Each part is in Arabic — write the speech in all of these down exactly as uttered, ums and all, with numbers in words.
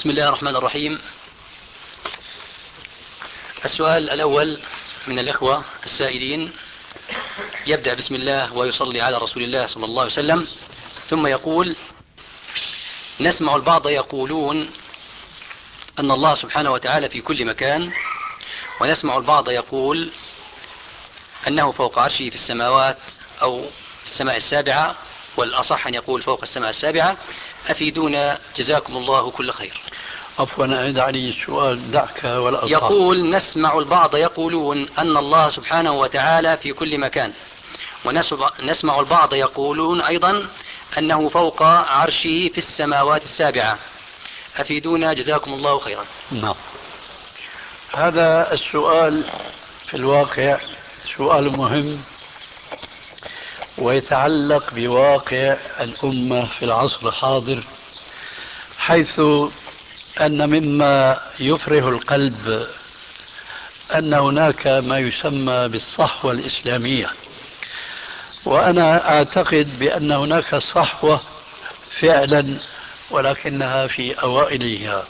بسم الله الرحمن الرحيم. السؤال الأول من الإخوة السائلين يبدأ بسم الله ويصلي على رسول الله صلى الله عليه وسلم، ثم يقول: نسمع البعض يقولون أن الله سبحانه وتعالى في كل مكان، ونسمع البعض يقول أنه فوق عرشه في السماوات أو في السماء السابعة، والأصح أن يقول فوق السماء السابعة. أفيدونا جزاكم الله كل خير. عفوا أعيد علي السؤال. دعك والأصح. يقول: نسمع البعض يقولون أن الله سبحانه وتعالى في كل مكان، ونسمع البعض يقولون أيضا أنه فوق عرشه في السماوات السابعة. أفيدونا جزاكم الله خيرا. نعم، هذا السؤال في الواقع سؤال مهم ويتعلق بواقع الأمة في العصر الحاضر، حيث أن مما يفرح القلب أن هناك ما يسمى بالصحوة الإسلامية، وأنا أعتقد بأن هناك صحوة فعلا، ولكنها في أوائلها.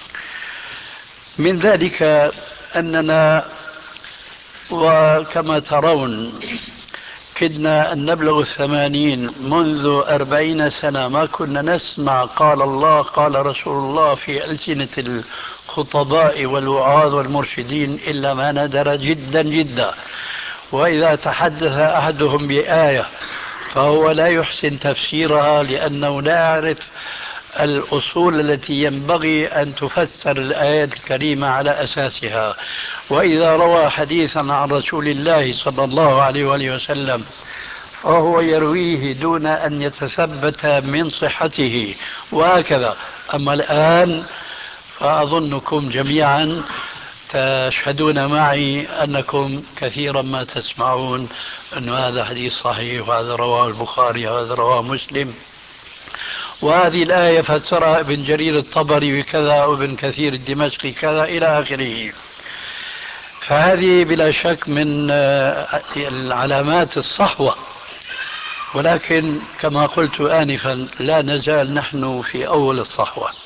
من ذلك أننا وكما ترون كدنا أن نبلغ الثمانين منذ أربعين سنة، ما كنا نسمع قال الله قال رسول الله في ألسنة الخطباء والوعاظ والمرشدين إلا ما ندر جدا جدا. وإذا تحدث أحدهم بآية فهو لا يحسن تفسيرها لأنه لا يعرف الأصول التي ينبغي أن تفسر الآيات الكريمة على أساسها. وإذا روى حديثا عن رسول الله صلى الله عليه وآله وسلم فهو يرويه دون أن يتثبت من صحته، وهكذا. أما الآن فأظنكم جميعا تشهدون معي أنكم كثيرا ما تسمعون أن هذا حديث صحيح، وهذا رواه البخاري، وهذا رواه مسلم، وهذه الآية فسرها ابن جرير الطبري وكذا، وابن كثير الدمشقي كذا إلى آخره. فهذه بلا شك من العلامات الصحوة، ولكن كما قلت آنفا لا نزال نحن في أول الصحوة.